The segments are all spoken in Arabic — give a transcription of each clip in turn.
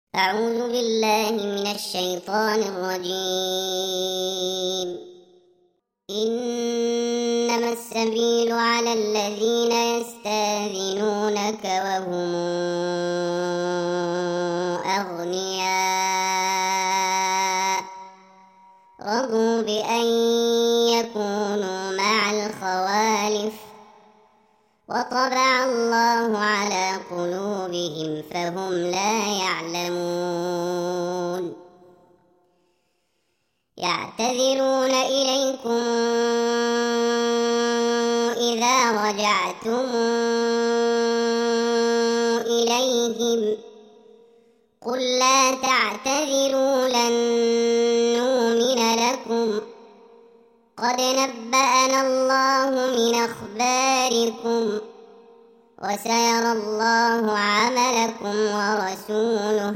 أعوذ بالله من الشيطان الرجيم. إنما السبيل على الذين يستأذنونك وهم أغنياء رضوا بأن يكونوا مع الخوالف وطبع الله على قلوبهم فهم لا يعلمون. يعتذرون إليكم إذا رجعتم إليهم قل لا تعتذروا لن نؤمن لكم قد نبأنا الله من أخباركم وسيرى الله عملكم ورسوله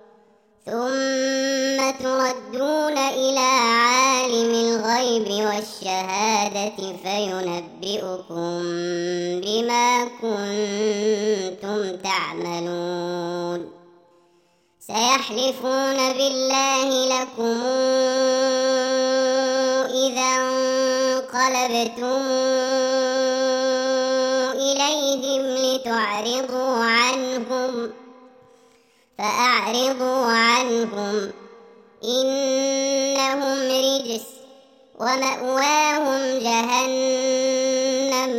ثم تردون إلى عالم الغيب والشهادة فينبئكم بما كنتم تعملون. سيحلفون بالله لكم إذا انقلبتم إليهم لتعرضوا عنهم فأعرضوا عنهم إنهم رجس ومأواهم جهنم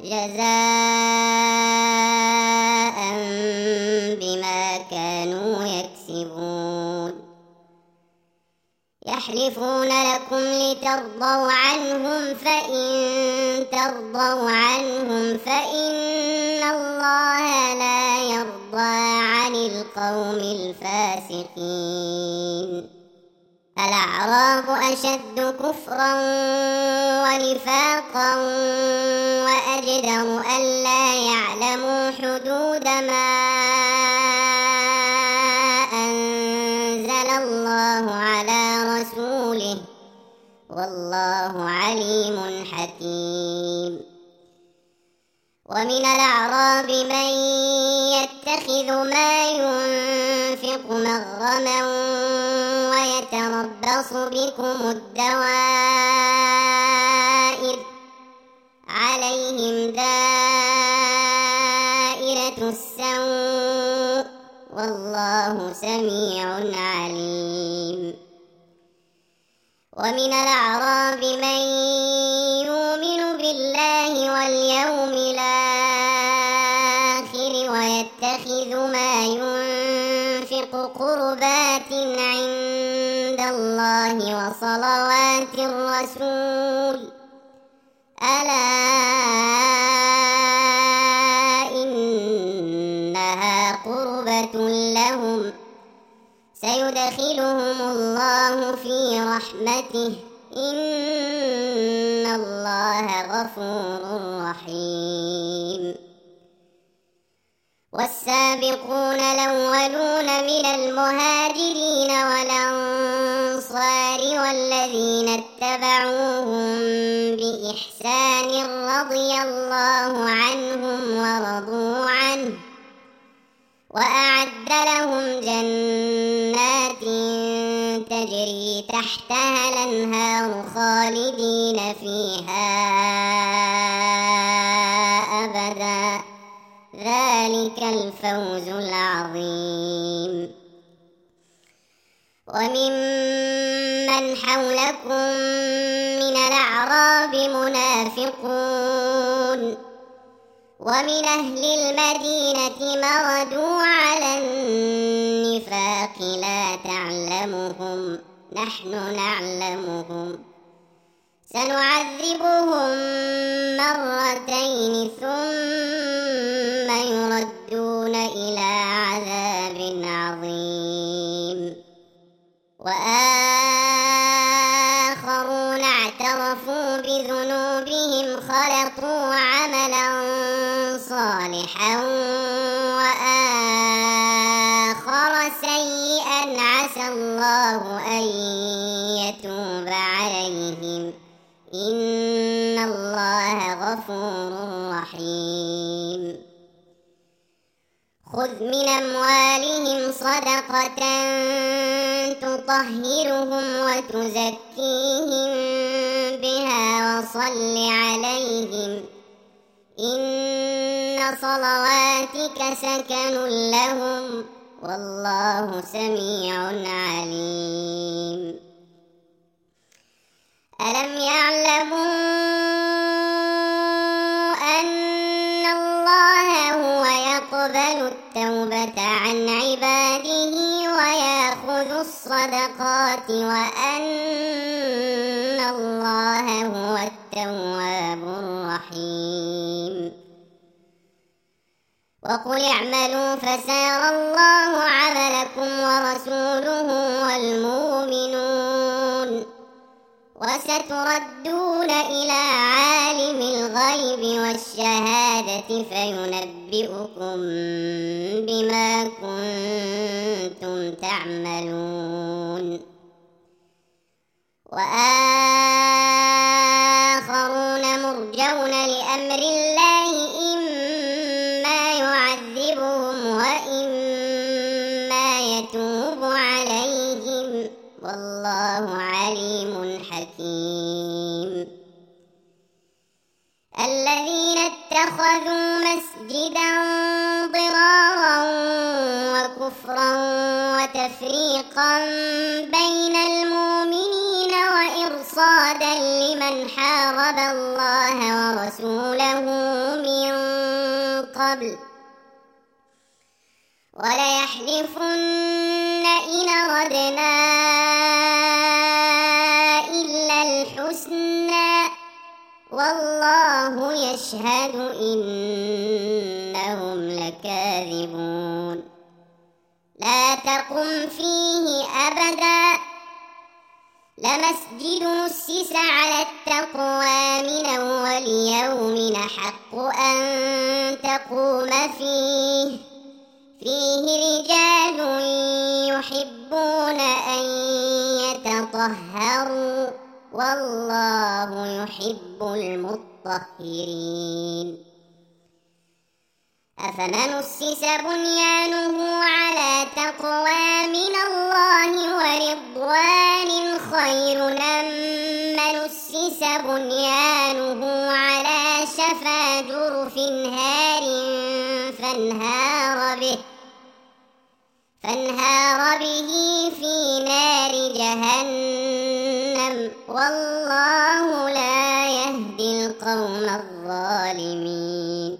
جزاء بما كانوا يكسبون. يحلفون لكم لترضوا عنهم فإن ترضوا عنهم فإن الله لا يرضى عن القوم الفاسقين. الأعراب أشد كفرا ونفاقا وأجدر ألا يعلموا حدود ما أنزل الله على رسوله والله عليم حكيم. ومن الأعراب من يتخذ ما ينفق مغرما ويتربص بكم الدوائر عليهم دائرة السوء والله سميع عليم. ومن الأعراب من يؤمن بالله واليوم الآخر ويتخذ ما ينفق قربات عند الله وصلوات الرسول ألا إنها قربة لهم سيدخلهم الله في رحمته إن الله غفور رحيم. والسابقون الأولون من المهاجرين والأنصار والذين اتبعوهم بإحسان رضي الله عنهم ورضوا عنه وأعد لهم جنات تجري تحتها الأنهار خالدين فيها أبدا ذلك الفوز العظيم. وممن حولكم من الأعراب منافقون ومن أهل المدينة مردوا على النفاق لا تعلمهم نحن نعلمهم سنعذبهم مرتين ثم يردون إلى عذاب عظيم. وآخرون اعترفوا بذنوبهم خلطوا عملا صالحا وآخر سيئا عسى الله أن يتوب عليهم إن الله غفور رحيم. خذ من أموالهم صدقة تطهرهم وتزكيهم بها وصل عليهم إن صلواتك سكن لهم والله سميع عليم. ألم يعلموا أن الله هو يقبل التوبة عن عباده ويأخذ الصدقات وأن الله هو التواب الرحيم. وقل اعملوا فسيرى الله عملكم ورسوله والمؤمنون وستردون إلى عالم الغيب والشهادة فينبئكم بما كنتم تعملون. وآخرون مرجون لأمر الله إما يعذبهم وإما يتوب عليهم والله عليم حكيم. الذين اتخذوا مسجدا ضرارا وكفرا وتفريقا بين المؤمنين وإرصادا لمن حارب الله ورسوله من قبل وليحلفن إن أردنا إلا الحسنى والله يشهد إنهم لكاذبون. لا تقم فيه أبدا لمسجد أسس على التقوى من أول يوم أحق أن تقوم فيه رجال يحبون أن يتطهروا والله يحب المطهرين. أفمن أسس بنيانه على تقوى من الله ورضوان خير أم من أسس بنيانه على شفا جرف هار فانهار به في نار جهنم والله لا يهدي القوم الظالمين.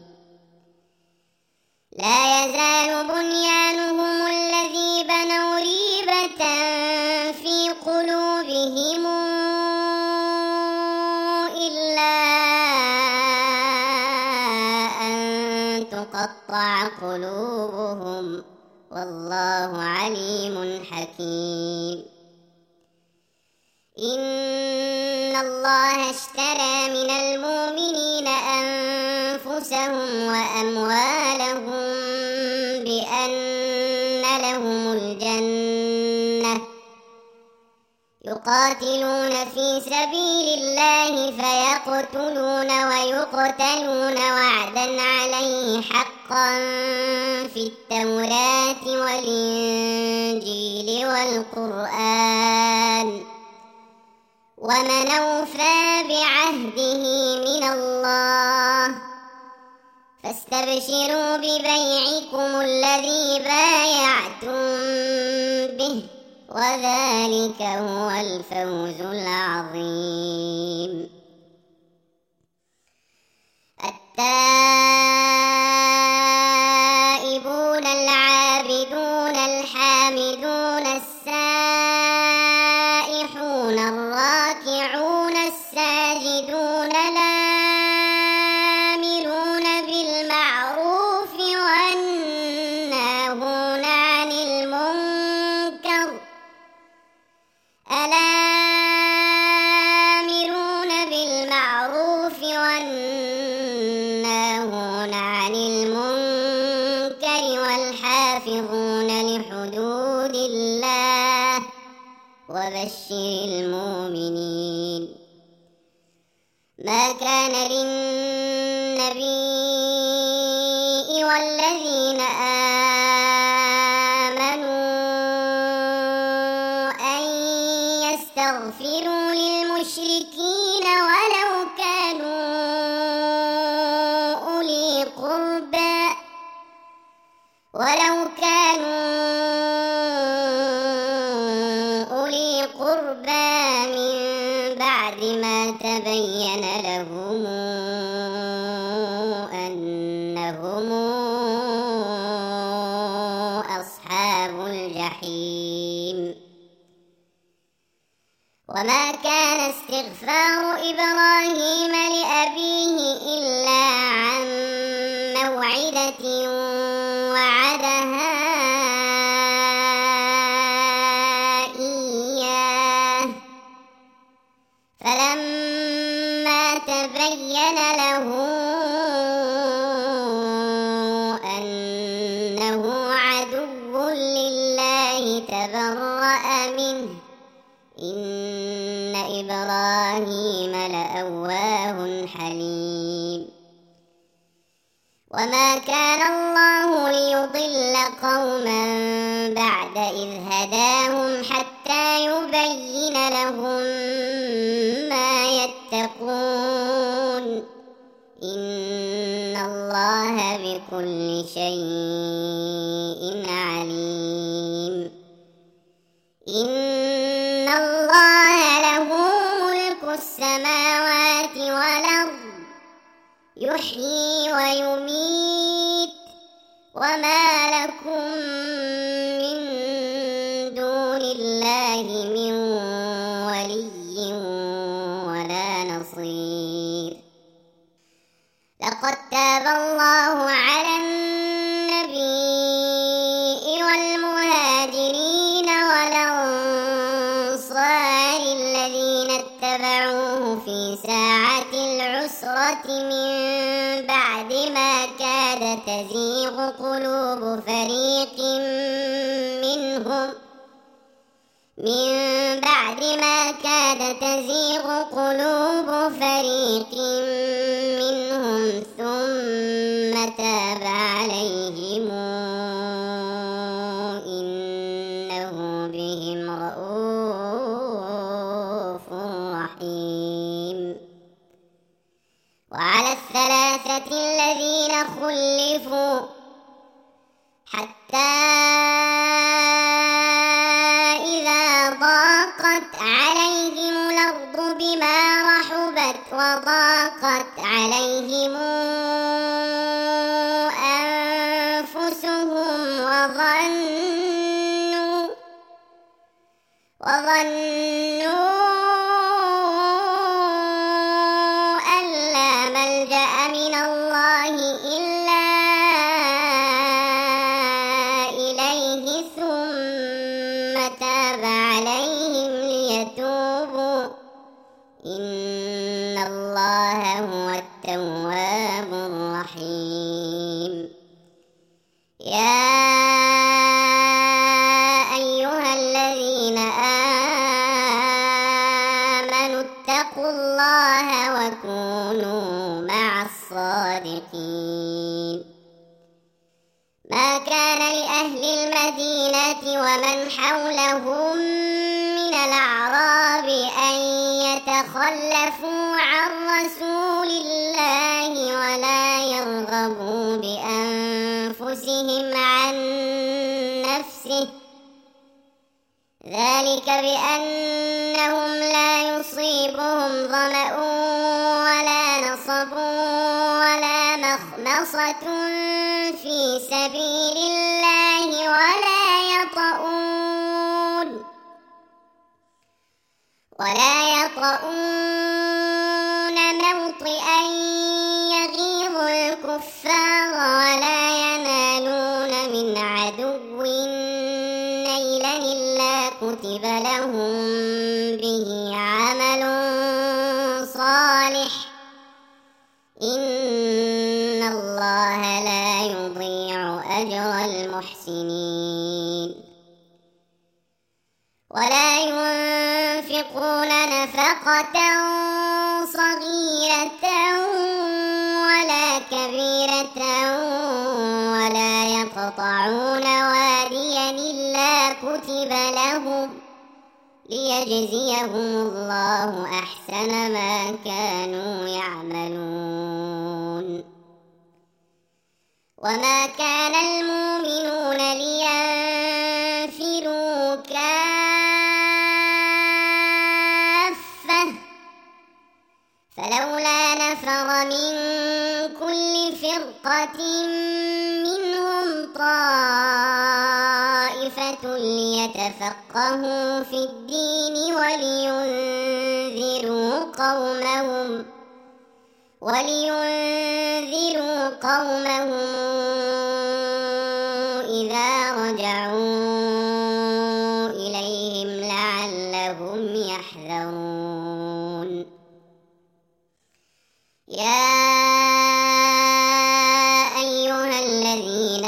لا يزال بنيانهم الذي بنوا ريبة في قلوبهم إلا أن تقطع قلوبهم والله عليم حكيم. إن الله اشترى من المؤمنين أنفسهم وأموالهم بأن لهم الجنة يقاتلون في سبيل الله فيقتلون ويقتلون وعدا عليه حقا في التوراة والإنجيل والقرآن ومن أوفى بعهده من الله فاستبشروا ببيعكم الذي بايعتم به وذلك هو الفوز العظيم. التائبون العابدون الحامدون السائحون الراكعون الساجدون الآمرون بالمعروف والناهون عن المنكر والحافظون لحدود الله وبشر المؤمنين. ما كان للنبي والذين تستغفروا للمشركين ولو كانوا أولي قربى من بعد ما تبين لهم أنهم أصحاب الجحيم. وما كان استغفار إبراهيم لأبيه إلا عن موعدة وعدها إياه فلما تبين له أنه عدو لله تبرأ منه إن إبراهيم لأواه حليم. وما كان الله ليضل قوما بعد إذ هداهم حتى يبين لهم ما يتقون إن الله بكل شيء عليم. إن الله له ملك السماوات والأرض يحيي ويميت وما لكم من دون الله من ولي ولا نصير. لقد تاب الله على النبي والمهاجرين والأنصار الذين اتبعوه في ساعة العسرة من بعد ما كاد تزيغ قلوب فريق منهم ثم تاب عليهم إنه بهم رءوف رحيم. وعلى الثلاثة الذين خلفوا حتى إذا ضاقت عليهم الأرض بما رحبت وضاقت عليهم أنفسهم وظنوا أن لا ملجأ من الله إلا إليه ثم تاب عليهم ليتوبوا إن الله هو التواب الرحيم. يا أيها الذين آمنوا اتقوا الله وكونوا مع الصادقين. ما كان لأهل المدينة ومن حولهم من الأعراب أن يتخلفوا عن رسول الله ولا يرغبوا بأنفسهم عن نفسه ذلك بأنهم لا يصيبهم ظمأ ولا نصب ولا مخمصة في سبيل الله ولا يطؤون موطئا يغيظ الكفار ولا ينالون من عدو نيلا إلا كتب لهم به عمل صالح إن الله لا يضيع أجر المحسنين. ولا ينفقون نفقة صغيرة ولا كبيرة ولا يقطعون واديا إلا ليجزيهم الله أحسن ما كانوا يعملون. وما كان المؤمنون لينفروا كافة فلولا نفر من كل فرقة منهم طائفة ليتفقهوا في الدين ولينذروا قومهم إذا رجعوا إليهم لعلهم يحذرون. يا أيها الذين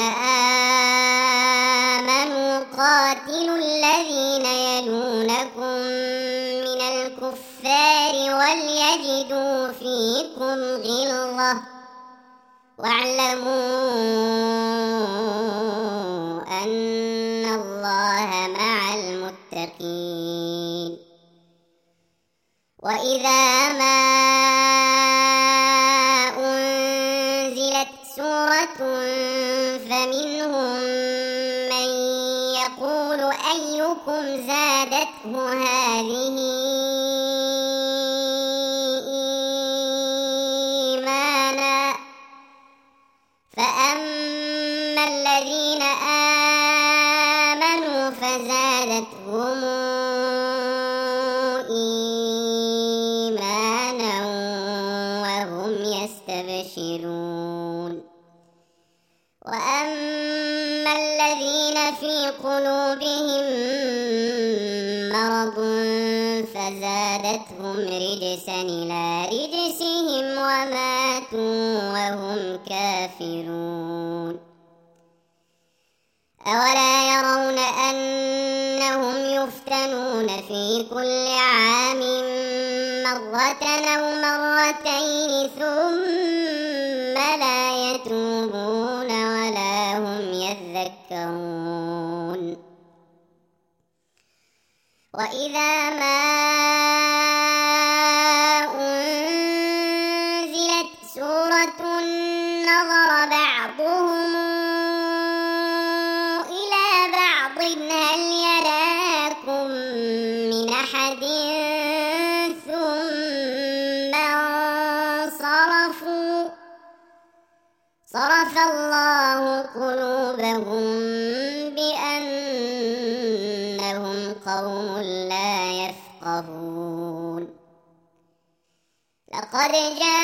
آمنوا قاتلوا الذين يلونكم من الكفار وليجدوا فيكم غلظة واعلموا أن الله مع المتقين. وإذا ما أنزلت سورة فمنهم من يقول أيكم زادته هذه إيمانا فأما الذين آمنوا فزادتهم إيمانا وهم يستبشرون. وأما الذين في قلوبهم مرض فزادتهم رجسا إلى رجسهم وماتوا وهم كافرون. أولا يرون أنهم يفتنون في كل عام مرة أو مرتين ثم لا يتوبون ولا هم يذكرون. وإذا ما أنزلت سورة نظر بعضهم إلى بعض هل يراكم من أحد ثم انصرفوا صرف الله قلوبهم بأنهم قوم لا يفقهون. لقد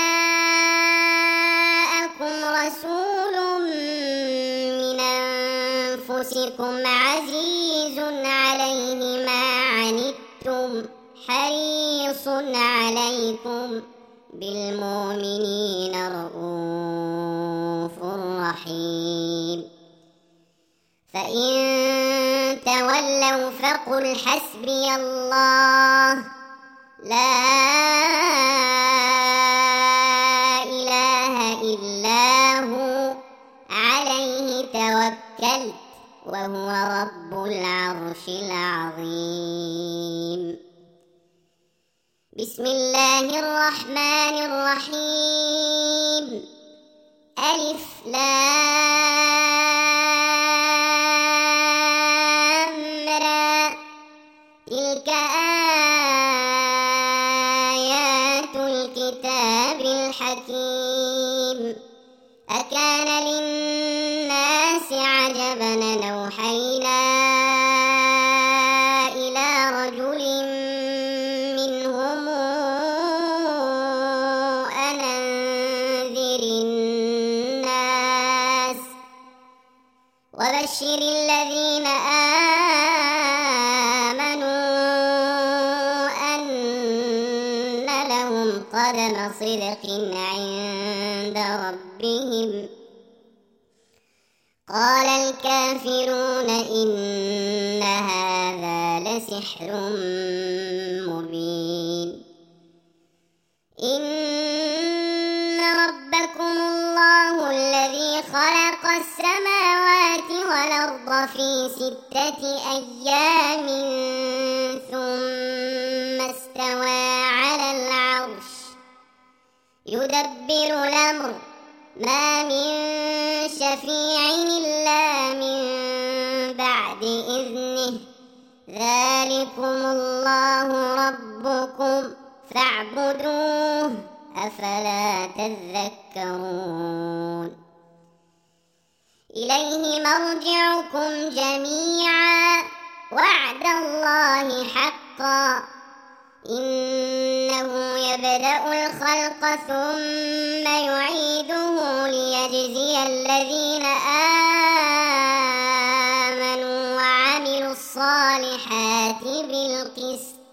جاءكم رسول من أنفسكم عزيز عليه ما عنتم حريص عليكم بالمؤمنين رءوف رحيم. فإن تولوا فقل حسبي الله لا إله إلا هو عليه توكلت وهو رب العرش العظيم. بسم الله الرحمن الرحيم. ألف لام را تلك آيات الكتاب الحكيم. أكان للناس عجبا أن أوحينا إلى رجل منهم أن أنذر الناس وبشر الذين آمنوا أن لهم قدم صدق عند ربهم. قال الكافرون إن هذا لسحر مبين. إن ربكم الله الذي خلق السماوات والأرض في 6 أيام ثم استوى على العرش يدبر الأمر ما من شفيع إلا من بعد إذنه ذلكم الله ربكم فاعبدوه أفلا تذكرون إليه مرجعكم جميعا وعد الله حقا إنه يبدأ الخلق ثم يعيده ليجزي الذين آمنوا وعملوا الصالحات بالقسط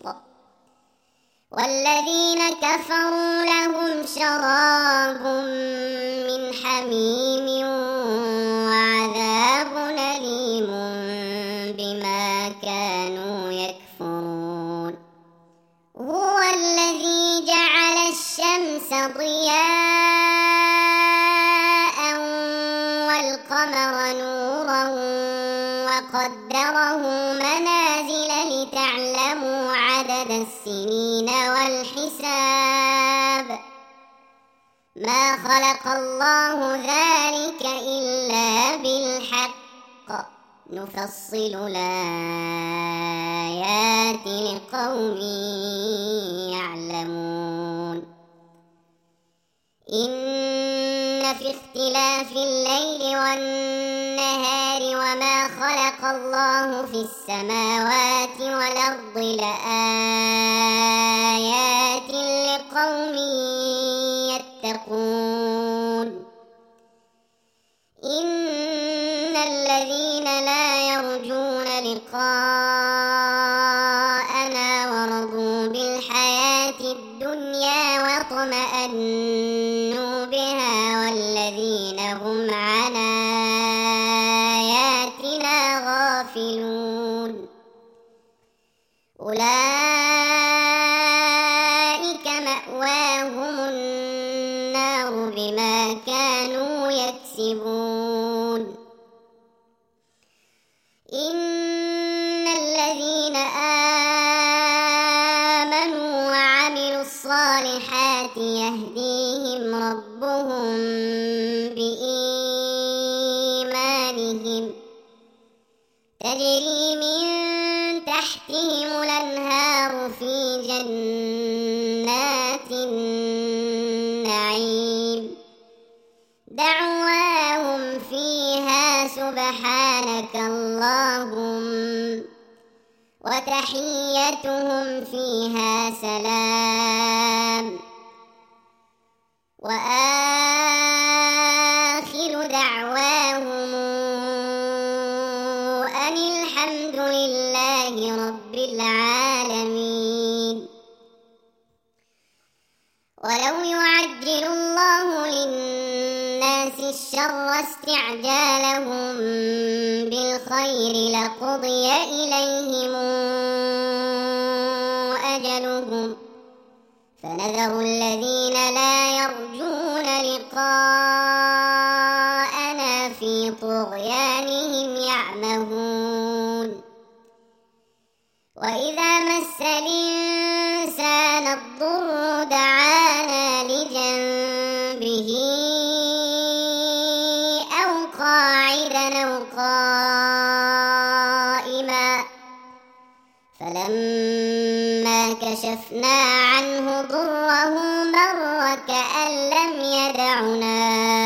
والذين كفروا لهم شراب من حميم وعذاب أليم بما كانوا يكفرون هو الذي جعل الشمس ضياء والقمر نورا وقدره منازل لتعلموا عدد السنين والحساب ما خلق الله ذلك إلا بالحق نفصل الآيات لقوم يعلمون إن في اختلاف الليل والنهار وما خلق الله في السماوات والأرض لآيات لقوم يتقون إن الذين لا يرجون لقاءنا ورضوا بالحياة الدنيا واطمأنوا بها والذين هم عن آياتنا غافلون أولئك مأواهم النار بما كانوا يكسبون إن الذين آمنوا وعملوا الصالحات يهديهم ربهم بإيمانهم تجري من تحتهم الأنهار في جنات النعيم دعواهم فيها سبحانك اللهم وتحيتهم فيها سلام وآخر دعواهم أن الحمد لله رب العالمين ولو يعجل الله للناس الشر استعجالهم بالخير لقضي إليهم أجلهم فنذر الذين لا يرجون لقاءنا في طغيانهم يعمهون وإذا مس الإنسان الضر دعانا لجنبه أو قاعدا أو قائما فلما كشفنا عنه ضره مر كأن لم يدعنا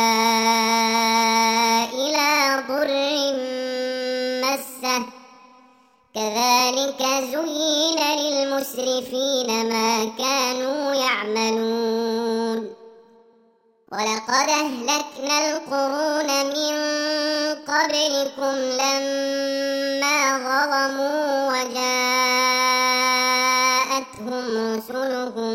إلى ضر مسه كذلك زين للمسرفين ما كانوا يعملون ولقد أهلكنا القرون من قبلكم لما ظلموا وجاءتهم رسلهم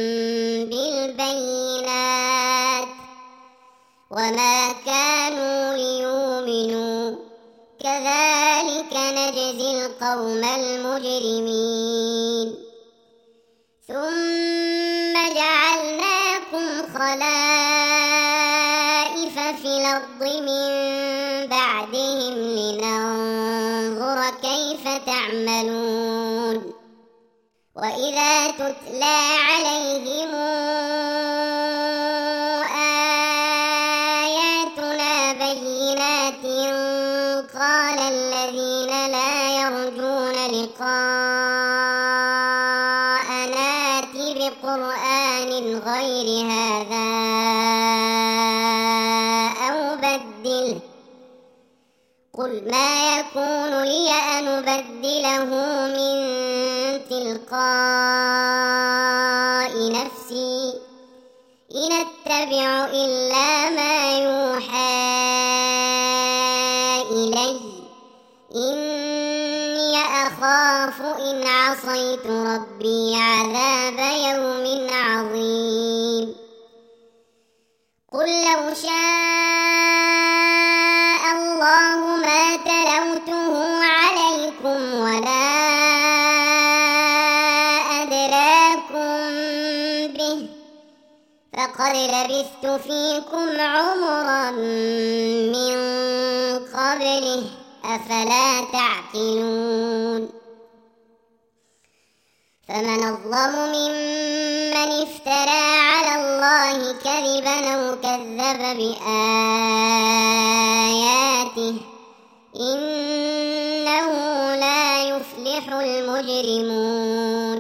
بالبينات وما كانوا ليؤمنوا كذلك نجزي القوم المجرمين ثم جعلناكم خلائف في الأرض من بعدهم لننظر كيف تعملون وإذا تتلى عليهم آياتنا بينات قال الذين لا يرجون لقاءنا ائت بقرآن غير هذا أو بدله قل ما يكون لي أن أبدله من تلقاء نفسي إن أتبع إلا ما يوحى إلي إني أخاف إن عصيت ربي عذاب يوم عظيم قل لو شاء الله ما تلوته عليكم ولا أدراكم به فقد لبثت فيكم عمرا من قبله أفلا تعقلون فمن أظلم ممن افترى على الله كذبا أو كذب بآياته إنه لا يفلح المجرمون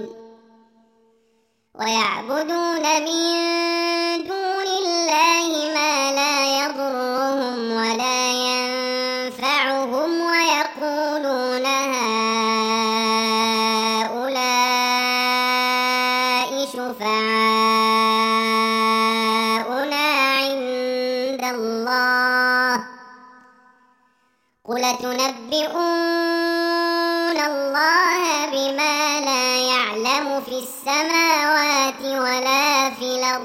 ويعبدون من دون الله ما لا يضرهم ولا ينفعهم ويقولون هؤلاء شفعاؤنا عند الله قل تنبئون الله بما لا يعلم في السماوات ولا في الأرض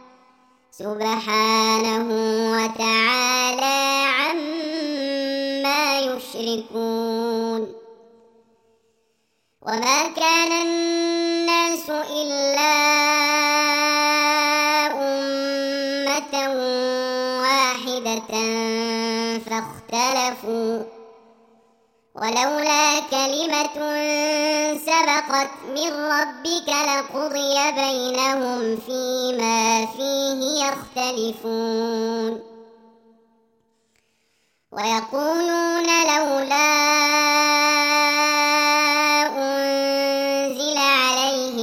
سبحانه وتعالى عما يشركون وما كان الناس إلا أمة واحدة فاختلفوا ولولا كلمة سبقت من ربك لقضي بينهم فيما فيه يختلفون ويقولون لولا أنزل عليه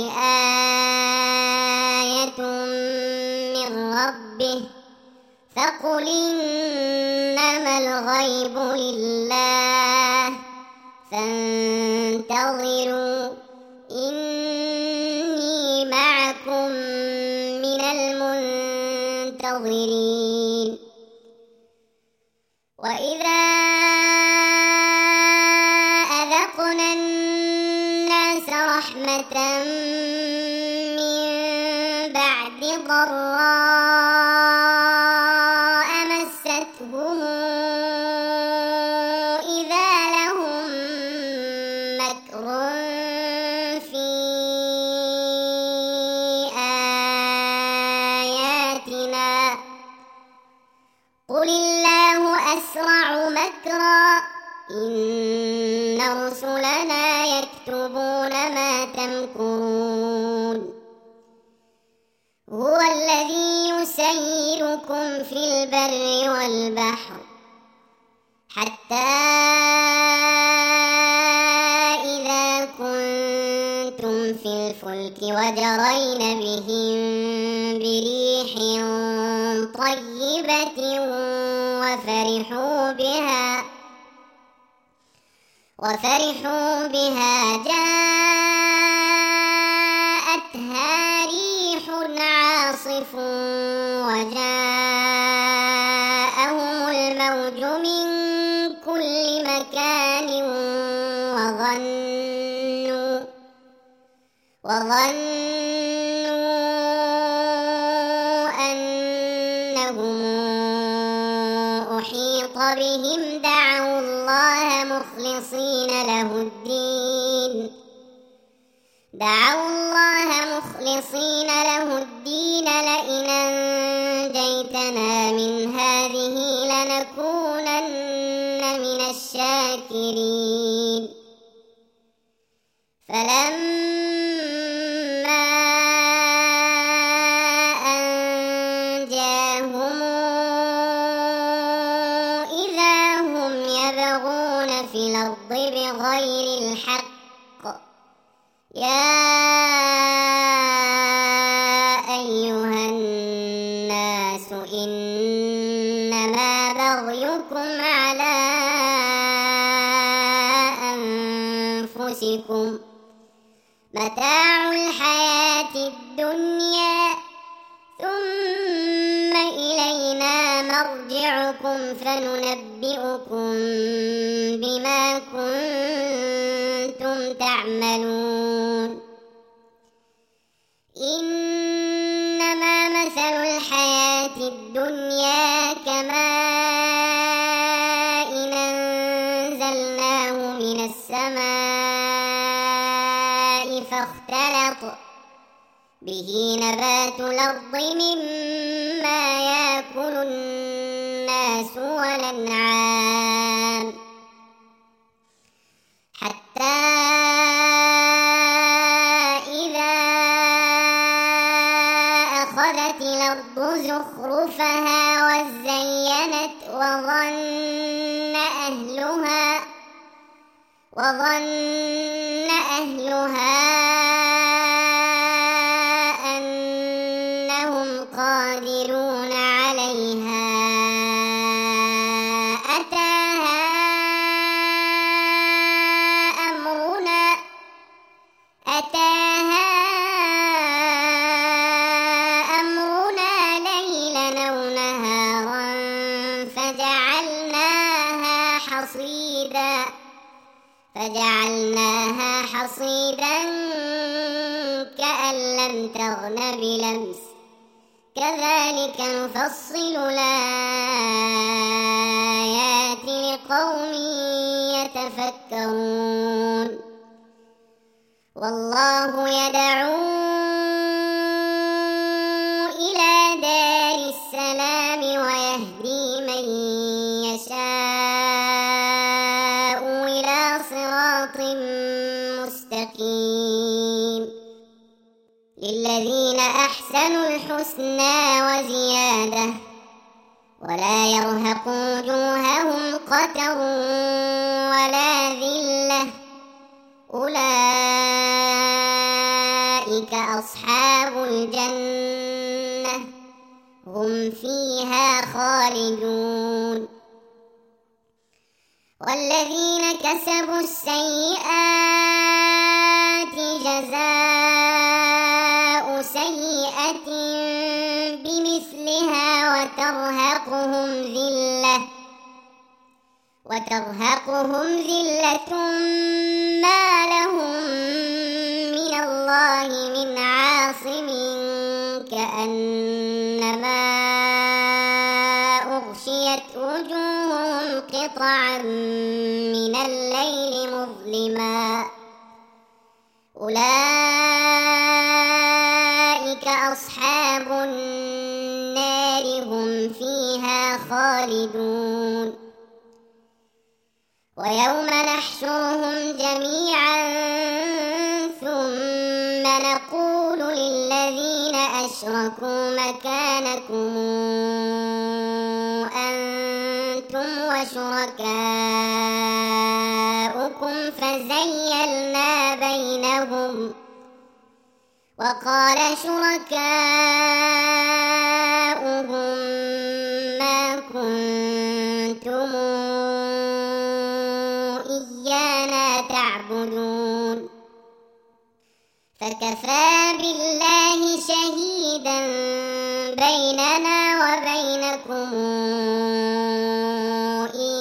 آية من ربه فقل إنما الغيب لله فانتظروا إني معكم من المنتظرين وإذا أذقنا الناس رحمة من بعد ضراء مستهم إذا لهم مكر في آياتنا قل الله أسرع مكرا إن رسلنا يكتبون ما تمكرون هو الذي يسيركم في البر والبحر حتى إذا كنتم في الفلك وجرين بهم بريح طيبة وفرحوا بها جاءتها ريح عاصف وجاءهم الموج من كل مكان وظنوا أنهم أحيط بهم دعوا الله مخلصين له الدين لئن أنجيتنا من هذه لنكونن من الشاكرين فلما بغير الحق. يا أيها الناس إنما بغيكم على أنفسكم متاع الحياة الدنيا ثم إلينا مرجعكم فننبئكم بما كنتم تعملون. إنما مثل الحياة الدنيا كماء أنزلناه من السماء فاختلط به نبات الأرض مما يأكل الناس والأنعام حتى إذا أخذت الأرض زخرفها وزينت وظن أهلها أنهم قادرون عليها أتاها أمرنا ليلا أو نهارا فجعلناها حصيدا كأن لم تغن بلمس كذلك نفصل الآيات لقوم يتفكرون. والله يدعو إلى دار السلام ويهدي من يشاء إلى صراط مستقيم. للذين أحسنوا الحسنى وزيادة ولا يرهق وجوههم قتر ولا ذلة أولئك أصحاب الجنة هم فيها خالدون. والذين كسبوا السيئات جزاء سيئة بمثلها وترهقهم ذلة ما لهم من الله من عاصم كأنما أغشيت وجوههم قطعا من الليل مظلما أولئك أصحاب النار هم فيها خالدون. ويوم نحشرهم جميعا ثم نقول للذين أشركوا مكانكم أنتم وشركاؤكم فزيلنا بينهم وقال شركاؤهم ما كنتم إيانا تعبدون فكفى بالله شهيدا بيننا وبينكم إن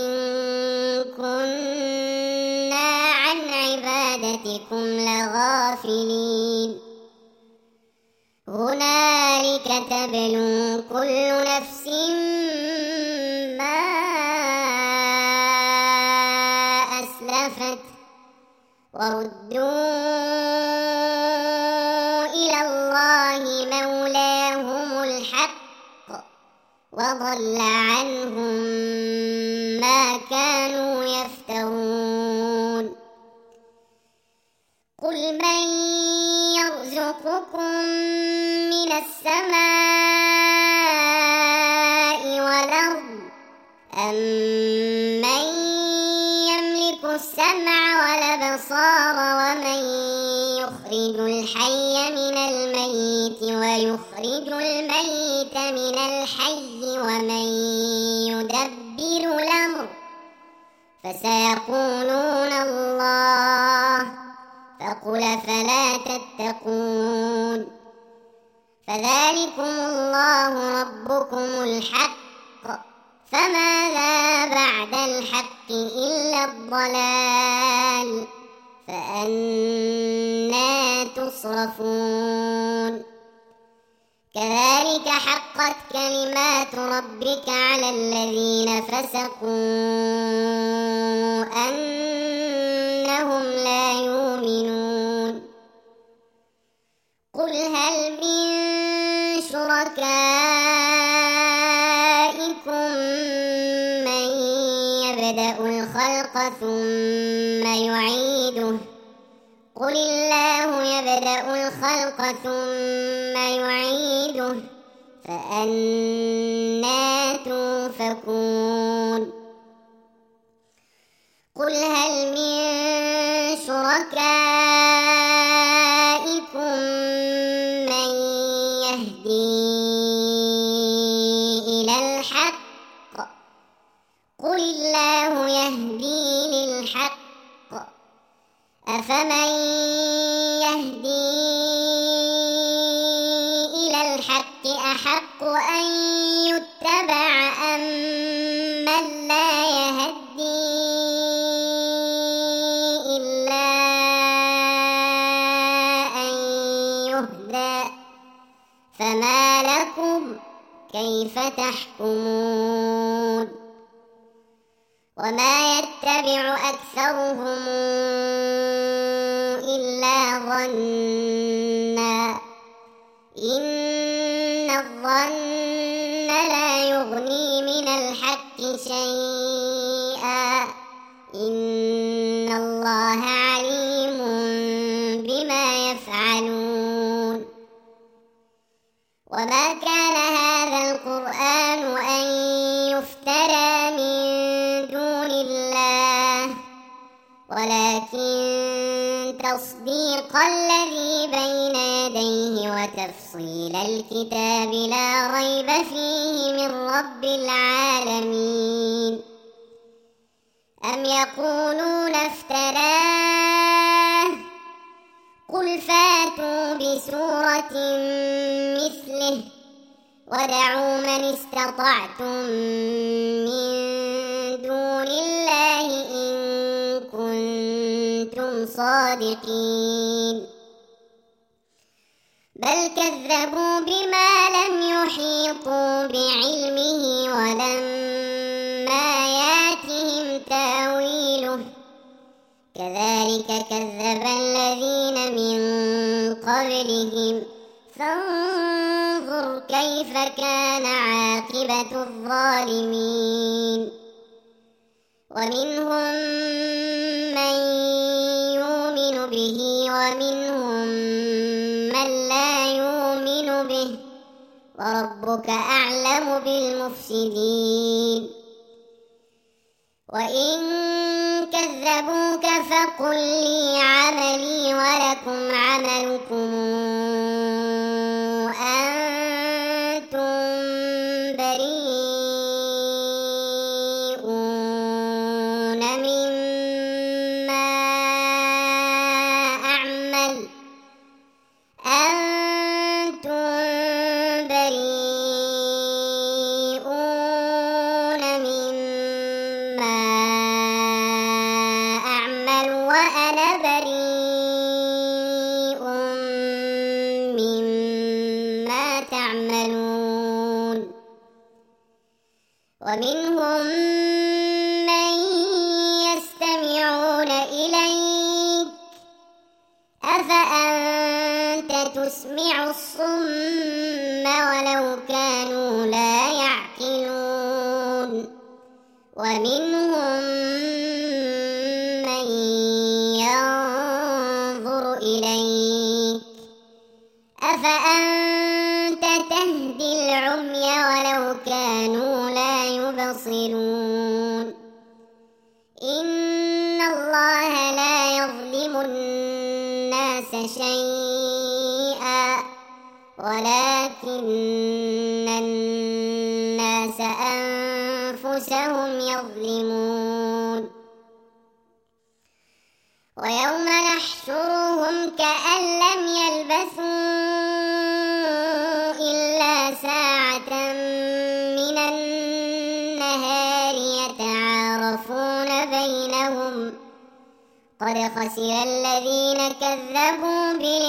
كنا عن عبادتكم لغافلين. هنالك تبلو كل نفس ما أسلفت وردوا إلى الله مولاهم الحق وضل عنهم ما كانوا يفترون. قل من يرزقكم من السماء والأرض أمن يملك السمع والأبصار الأبصار ومن يخرج الحي من الميت ويخرج الميت من الحي ومن يدبر الأمر فسيقولون الله فقل فلا تتقون فذلكم الله ربكم الحق فماذا بعد الحق إلا الضلال فأنى تصرفون كذلك حقت كلمات ربك على الذين فسقوا أنهم لا يؤمنون قل هل من شركائكم من يبدأ الخلق ثم يعيده قل الله يبدأ الخلق ثم يعيده فأنى توفكون قل هل من شركائكم من يهدي إلى الحق قل الله يهدي للحق أفمن يهدي إلى الحق أحق أن يتبع أم من لا يهدي إلا أن يهدى فما لكم كيف تحكمون وما يتبع أكثرهم إلا ظنا إن الظن لا يغني من الحق شيئا إن الله عليم بما يفعلون وما كان هذا القرآن أن يفترى من دون الله ولكن تصديق الذي بين يديه وتفصيل الكتاب لا ريب فيه من رب العالمين أم يقولون افتراه قل فاتوا بسورة مثله ودعوا من استطعتم من دون الله إن كنتم صادقين بل كذبوا بما لم يحيطوا بعلمه ولما ياتهم تاويله كذلك كذب الذين من قبلهم فانظر كيف كان عاقبة الظالمين ومنهم من يؤمن به ومنهم من لا يؤمن به وربك أعلم بالمفسدين وإن كذبوك فقل لي عملي ولكم عملكم أنتم بريئون مما أعمل أنتم بريئون مما أعمل وأنا بريء مما تعملون ومنهم من يستمعون إليك أفأنت تسمع الصم ولو كانوا لا يعقلون ومنهم من ينظر إليك أفأنت تهدي العمي ولو كانوا لا يبصرون إن الله لا يظلم الناس شيئا ولكن الناس أنفسهم يظلمون ويوم نحشرهم كأن لم يلبثوا إلا ساعة من النهار يتعارفون بينهم قد خسر الذين كذبوا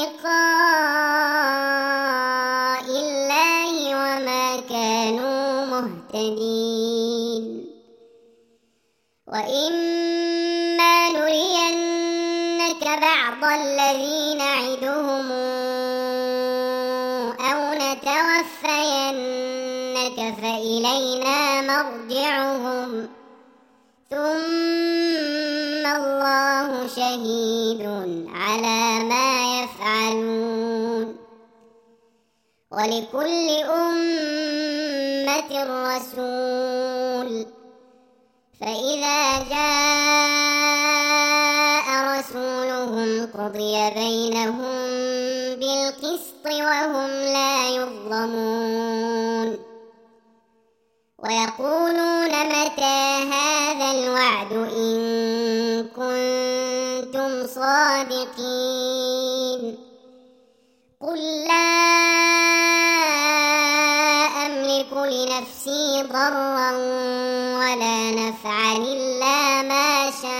بلقاء الله وما كانوا مهتدين وإما نرينك بعض الذي نعدهم أو نتوفينك فإلينا مرجعهم ثم الله شهيد على ما يفعلون ولكل أمة رسول فإذا جاء رسولهم قضي بينهم بالقسط وهم لا يظلمون ويقولون متى هذا الوعد إن كنتم صادقين قل لا أملك لنفسي ضرا ولا نفعا إلا ما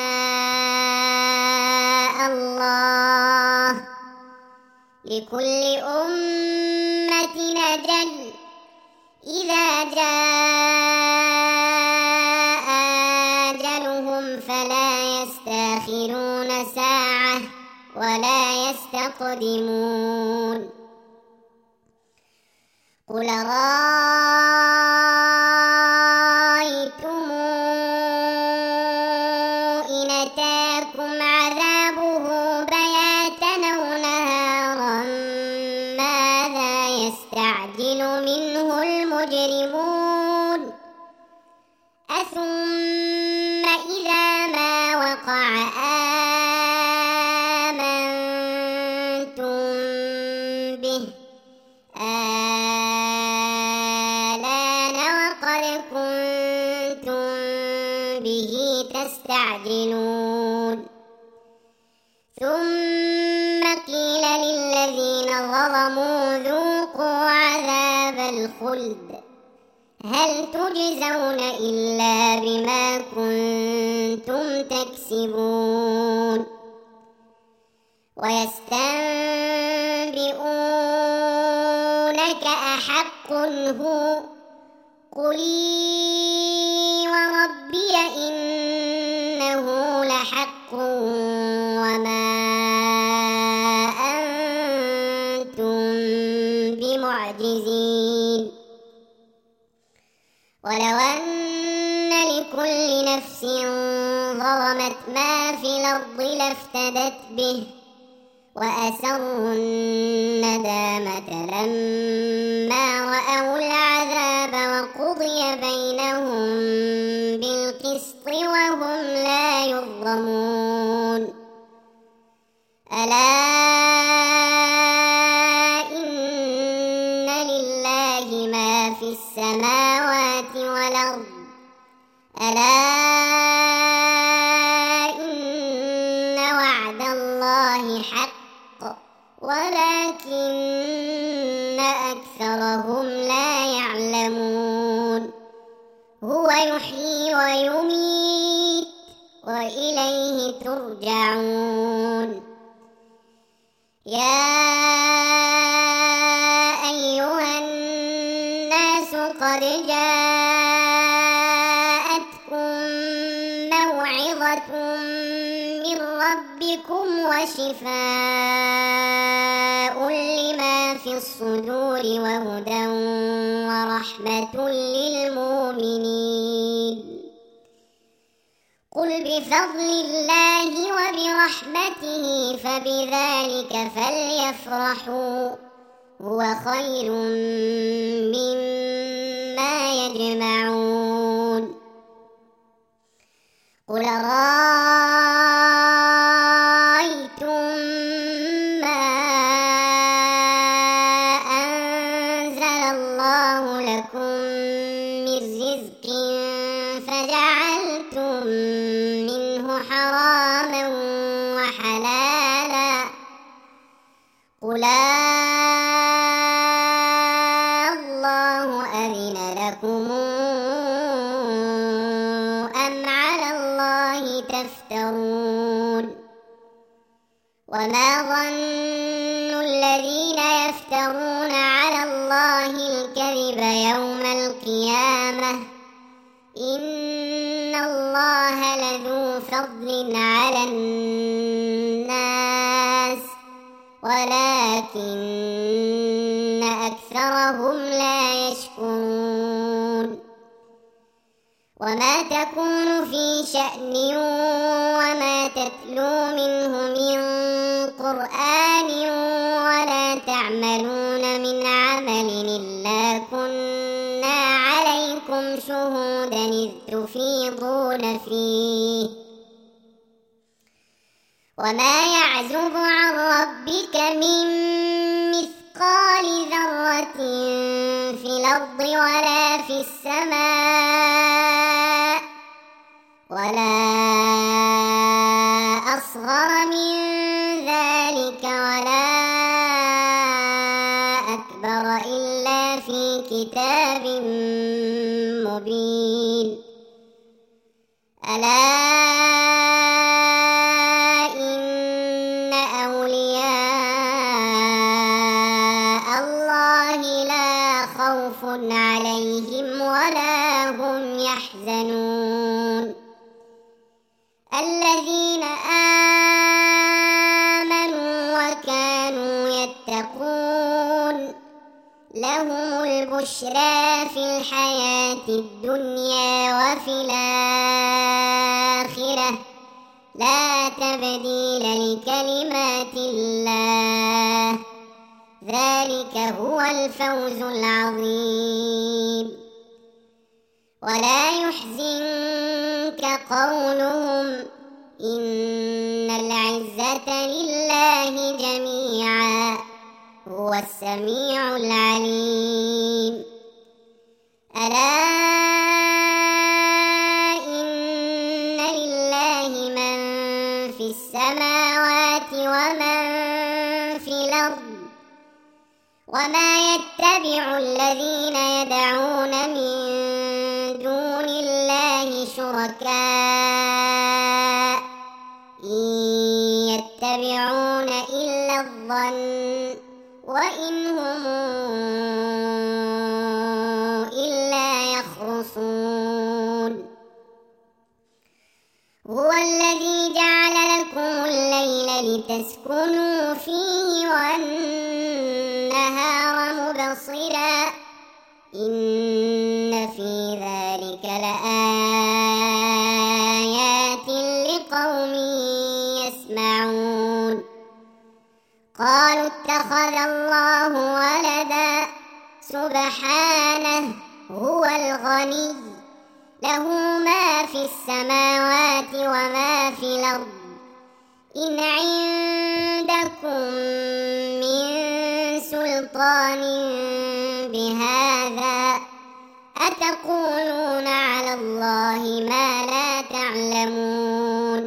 شاء الله لكل أمة أجل إذا جاء أجلهم فلا يستأخرون ساعة ولا يستقدمون قل رأيتم إن أتاكم عذابه بياتا أو نهارا ماذا يستعجل منه المجرمون أثم إذا ما وقع آمنتم به آلان وقد كنتم به تستعجلون ثم قيل للذين ظلموا ذوقوا عذاب الخلد هل تجزون إلا بما كنتم تكسبون ويستنبئونك أحق هو قل إي وربي إنه لحق وما أنتم بمعجزين ولو أن لكل نفس ظلمت ما في الأرض لافتدت به وأسروا الندامة لما رأوا العذاب وقضي بينهم بالقسط وهم لا يظلمون ألا إن لله ما في السماوات والأرض ألا إن وعد الله حق ولكن أكثرهم لا يعلمون هو يحيي ويميت وإليه ترجعون يا أيها الناس قد جاءتكم موعظة من ربكم وشفاء لما في الصدور وهدى ورحمة للمؤمنين قل بفضل الله وبرحمته فبذلك فليفرحوا هو خير مما يجمعون قل رأيتم قل الله أذن لكم أم على الله تفترون وما ظن الذين يفترون على الله الكذب يوم القيامة إن الله لذو فضل على الناس ولكن أكثرهم لا يشكرون وما تكون في شأن وما تتلو منه من قرآن ولا تعملون من عمل إلا كنا عليكم شهودا إذ تفيضون فيه وما يعزب عن ربك من مثقال ذرة في الأرض ولا في السماء ولا أصغر من ذلك ولا أكبر إلا في كتاب مبين ألا إن أولياء الله لا خوف عليهم ولا هم يحزنون الذين آمنوا وكانوا يتقون لهم البشرى في الحياة الدنيا وفي الآخرة لا تبديل لكلمات الله ذلك هو الفوز العظيم ولا يحزنك قولهم إن العزة لله جميعا هو السميع العليم ألا إن لله من في السماوات ومن في الأرض وما يتبع الذين يدعون من دون الله شركاء إن يتبعون إلا الظن وإن هم إلا يخرصون هو الذي جعل لكم الليل لتسكنوا فيه والنهار مبصرا إن في ذلك لآيات لقوم يسمعون قالوا اتخذ الله ولدا سبحانه هو الغني له ما في السماوات وما في الأرض إن عندكم من سلطان بهذا أتقولون على الله ما لا تعلمون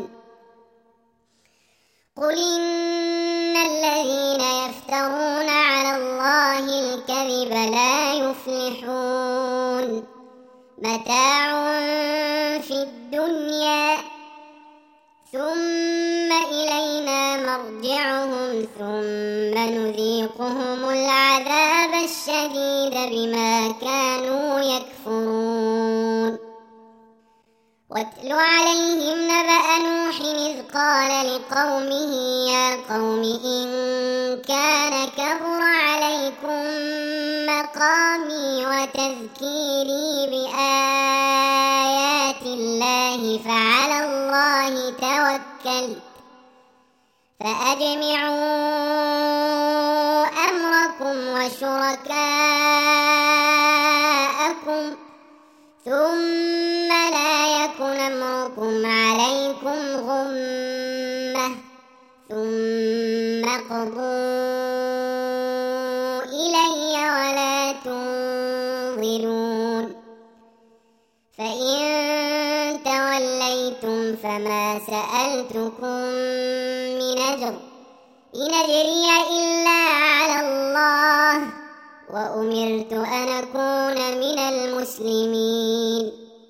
قل إن الذين يفترون على الله الكذب لا يفلحون متاع في الدنيا ثم إلينا مرجعهم ثم نذيقهم العذاب الشديد بما كانوا يكفرون واتل عليهم نبأ نوح إذ قال لقومه يا قوم إن كان كبر عليكم مقامي وتذكيري بآيات الله فعلى الله توكلت فأجمعوا أمركم وشركاءكم ثم لا يكن أمركم عليكم غمة ثم قضوا إلي ولا تنظرون فإن توليتم فما سألتكم من أجر إن أجري إلا على الله وأمرت أن أكون من المسلمين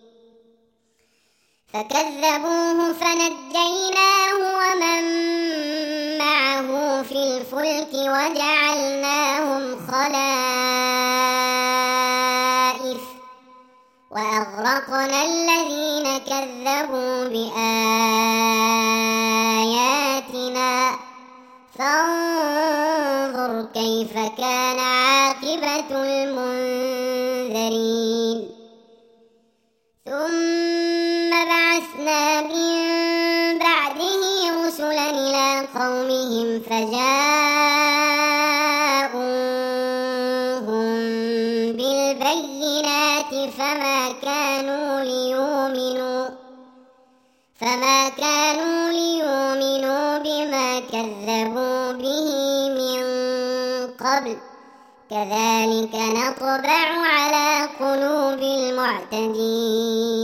فكذبوه فنجيناه ومن معه في الفلك وجعلناهم خلائف وأغرقنا الذين كذبوا بآياتنا فانظر كيف كان عاقبة المنذرين ثم بعثنا من بعده رسلا إلى قومهم فجاءوهم بالبينات فما كانوا ليؤمنوا بما كذبوا به من قبل كذلك نطبع على قلوب المعتدين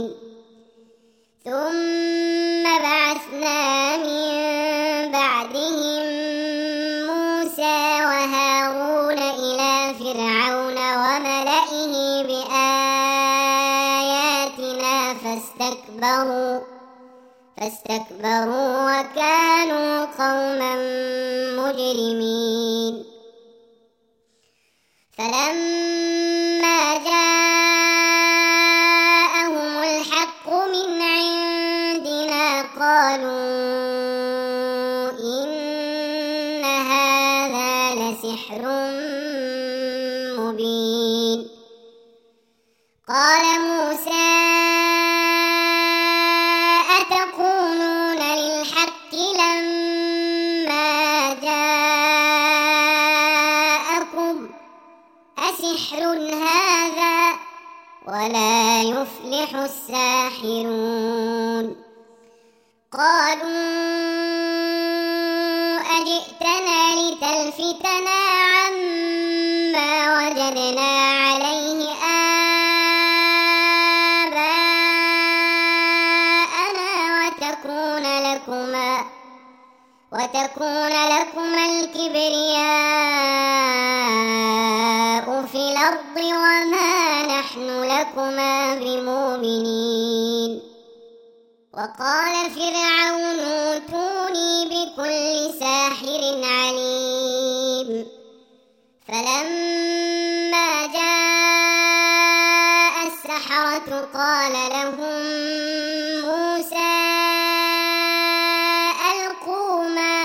ثم بعثنا من بعدهم موسى وهارون إلى فرعون وملئه بآياتنا فاستكبروا وكانوا قوما مجرمين فلما جاءهم الحق من عندنا قالوا إن هذا لسحر مبين قال موسى أتقولون للحق لما جاءكم أسحر هذا ولا يفلح الساحرون قالوا أجئتنا لتلفتنا عما وجدنا عليه آباءنا وتكون لكما الكبرياء في الأرض وما نحن لكما بمؤمنين وقال فرعون ائتوني بكل ساحر عليم فلما جاء السحرة قال لهم موسى ألقوا ما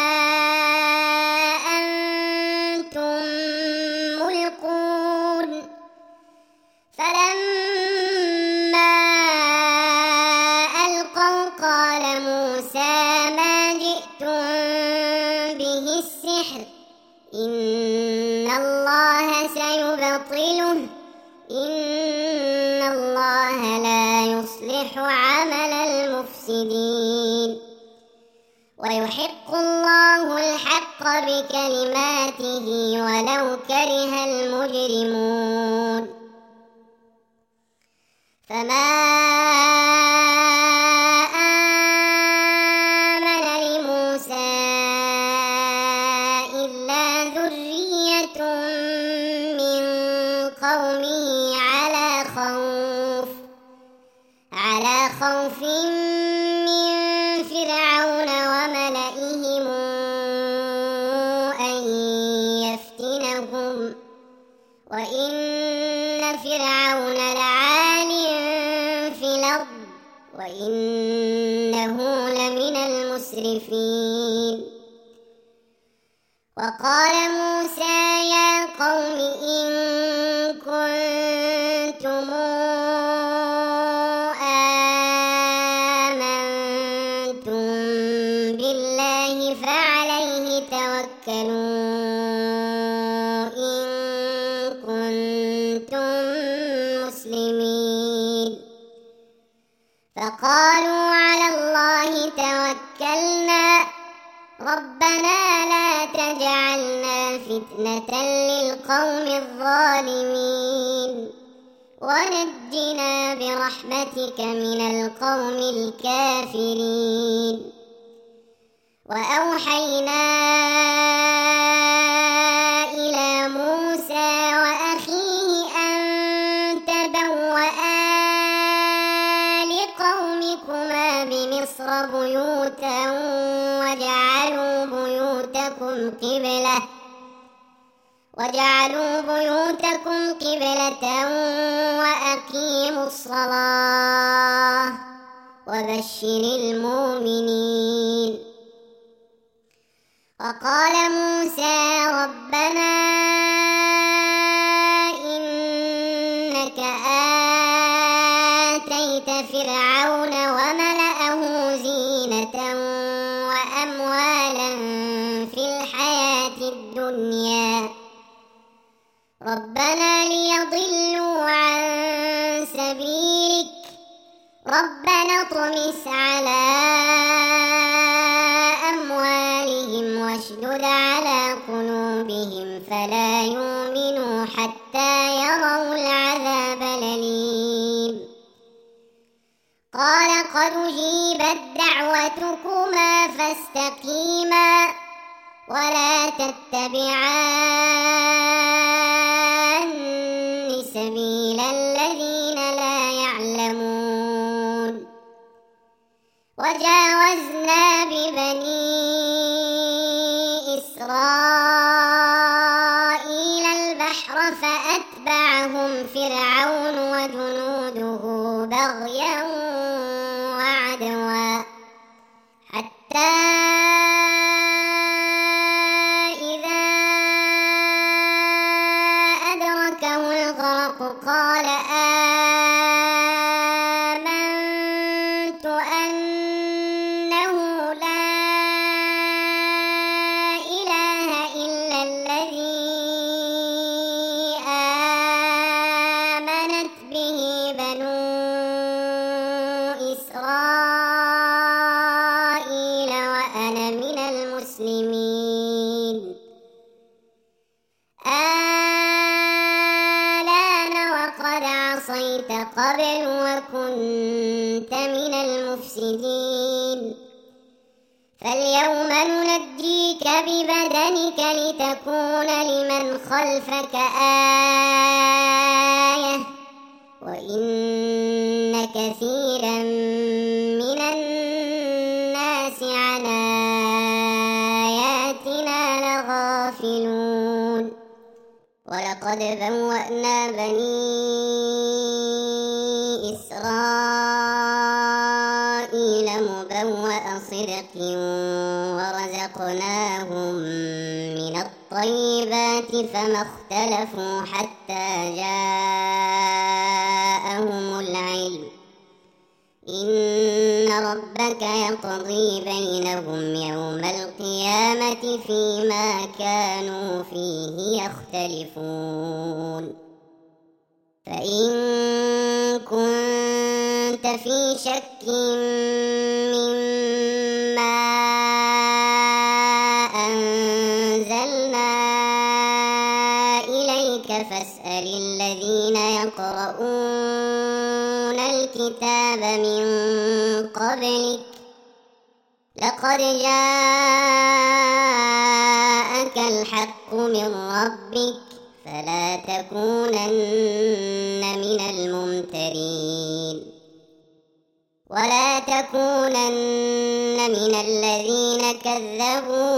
أنتم ملقون فلما ألقوا قال موسى ما جئتم به السحر إن الله سيبطله إن الله لا يصلح عمل المفسدين ويحق الله الحق بكلماته ولو كره المجرمون فما آمن لموسى إلا ذرية من قومه على خوف من فرعون وملئهم أن يفتنهم وإن فرعون لعال في الأرض وإنه لمن المسرفين وقال موسى يا قوم إن كنتم آمنتم بالله فعليه توكلوا إن كنتم مسلمين فقالوا على الله توكلنا ربنا لا تجعلنا فتنة للقوم الظالمين ونجنا برحمتك من القوم الكافرين وأوحينا بيوتكم قبلة وأقيموا الصلاة وبشر المؤمنين. وقال موسى ربنا إنك آتيت فرعون وملأه زينة وأموالا في الحياة الدنيا ربنا ليضلوا عن سبيلك ربنا اطمس على أموالهم واشدد على قلوبهم فلا يؤمنوا حتى يروا العذاب الأليم. قال قد أجيبت دعوتكما فاستقيما ولا تتبعان سبيل الذين لا يعلمون. وجاوزنا ببني إسرائيل البحر فأتبعهم فرعون وجنوده بغيا وعدوا حتى إذا أدركه الغرق قال آمنت أنه لا إله إلا الذي آمنت به بنو إسرائيل وأنا من المسلمين. الآن وقد عصيت قبل وكنت من المفسدين فاليوم ننجيك ببدنك لتكون لمن خلفك آية وإن كثيرا من الناس عن آياتنا لغافلون. ولقد بوأنا بني إسرائيل مبوأ صدق ورزقناهم من الطيبات فما اختلفوا حتى جاءهم العلم إن ربك يقضي بينهم يوم القيامة فيما كانوا فيه يختلفون. فإن كنت في شك مما أنزلنا إليك فاسأل الذين يقرؤون الكتاب من قبلك لقد جاءك الحق من ربك فلا تكونن من الممترين. ولا تكونن من الذين كذبوا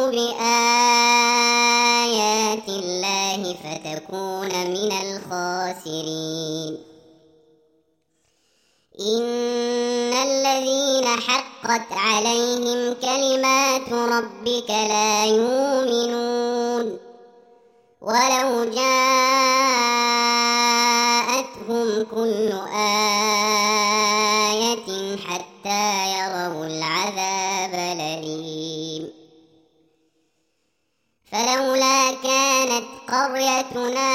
بآيات الله فتكون من الخاسرين. إن الذين حقت عليهم كلمات ربك لا يؤمنون ولو جاءتهم كل آية حتى يروا العذاب الأليم. فلولا كانت قريتنا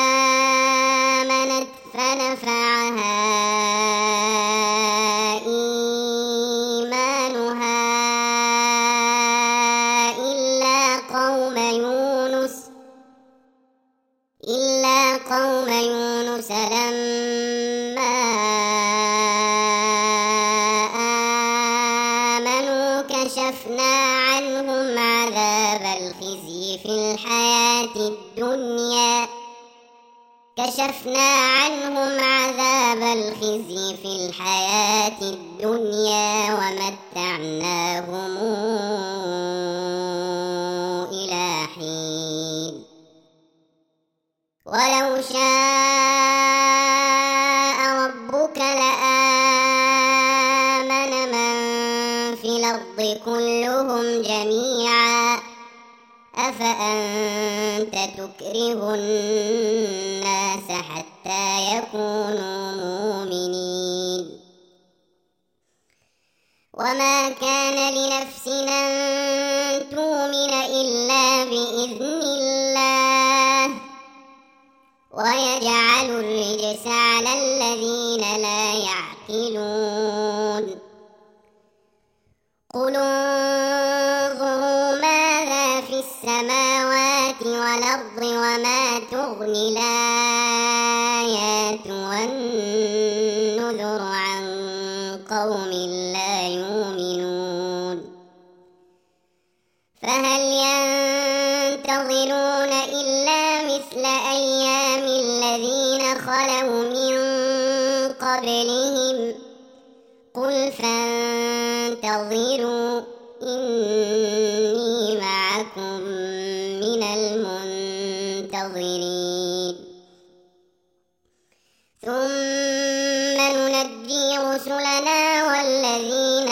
آمنت فنفعها إيمانها إلا قوم يونس لما آمنوا كشفنا عنهم عذاب الخزي في الحياة الدنيا ومتعناهم إلى أنت تكره الناس حتى يكونوا مؤمنين. وما كان لنفس أن تؤمن إلا بإذن الله ويجعل الرجس على الذين لا يعقلون. قل انظروا ماذا في السماوات والأرض وما تغني الآيات والنذر عن قوم لا يؤمنون. فهل ينتظرون إلا مثل أيام الذين خلوا من قبلهم قل فانتظروا إني معكم من المنتظرين. ثم ننجي رسلنا والذين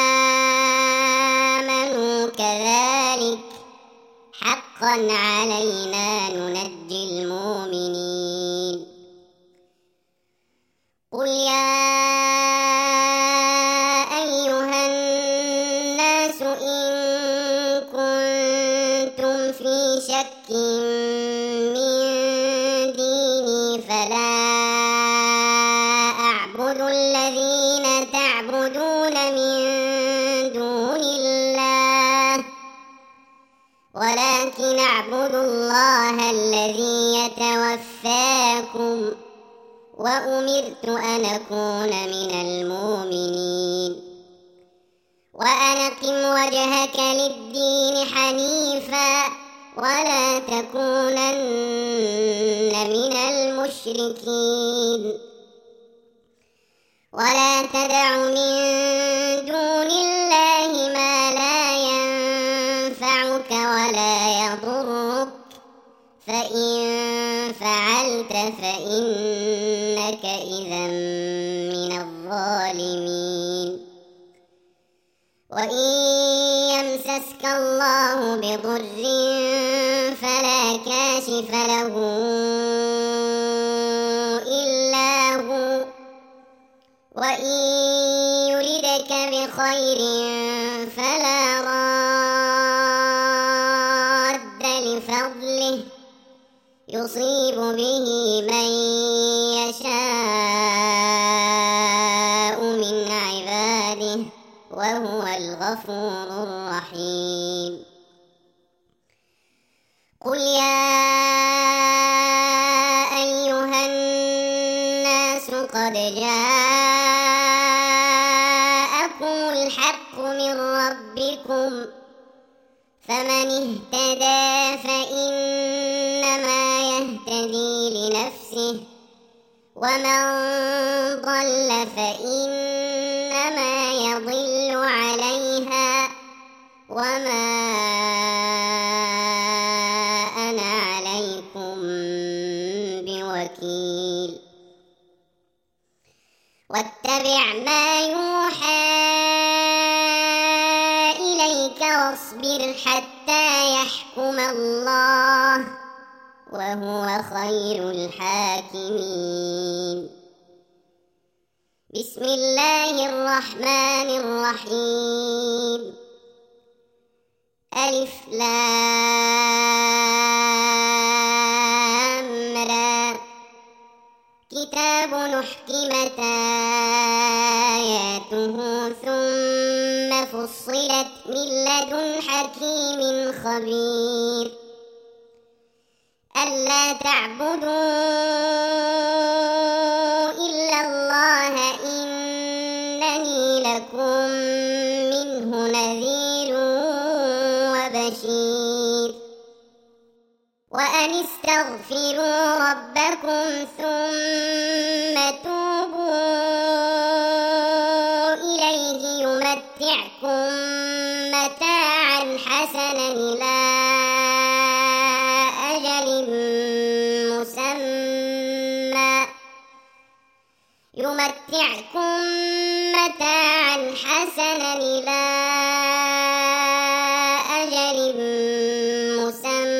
آمنوا كذلك حقا علينا ننجي المؤمنين. قل يا أيها الناس إن كنتم في شك من ديني فلا أعبد الذين تعبدون من دون الله ولكن أعبد الله الذي يتوفاكم وأمرت أن أكون من المؤمنين. وأن أقم وجهك للدين حنيفا ولا تكونن من المشركين. ولا تدع من دون الله ما لا ينفعك ولا يضرك فإن فعلت فإنك إذا من الظالمين. وإن يمسسك الله بضر فلا كاشف له إلا هو وإن يردك بخير فلا راد لفضله يصيب به من يشاء من عباده وهو الغفور الرحيم. قل يا أيها الناس قد جاءكم الحق من ربكم فمن اهتدى فإنما يهتدي لنفسه ومن ضل فإنما يضل عليها وما أنا عليكم بوكيل. واتبع ما يوحى إليك واصبر حتى يحكم الله وهو خير الحاكمين. بسم الله الرحمن الرحيم. ألف لام را كتاب أحكمت آياته ثم فصلت من لدن حكيم خبير. ألا تعبدوا إلا الله إنني لكم منه نذير وبشير. وأن استغفروا ربكم ثم توبوا إليه يمتعكم متاعا حسنا إلى أجل مسمى يمتعكم متاعا حسنا إلى أجل مسمى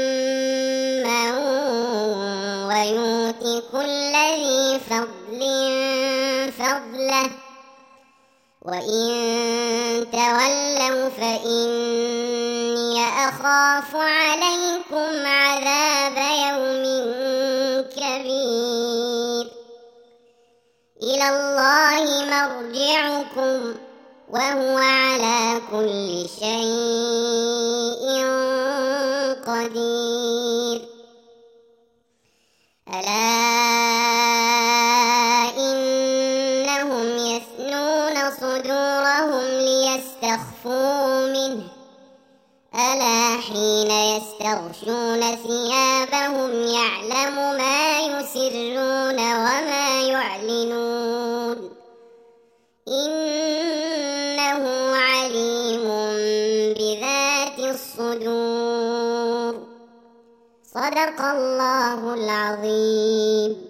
يؤت كل ذي فضل فضله وإن تولوا فإني أخاف عليكم عذاب يوم كبير إلى الله مرجعكم وهو على كل شيء قدير ألا إنهم يثنون صدورهم ليستخفوا منه ألا حين يستغشون ثيابهم يعلم ما يسرون وما يعلنون إنه عليم بذات الصدور صدق الله العظيم.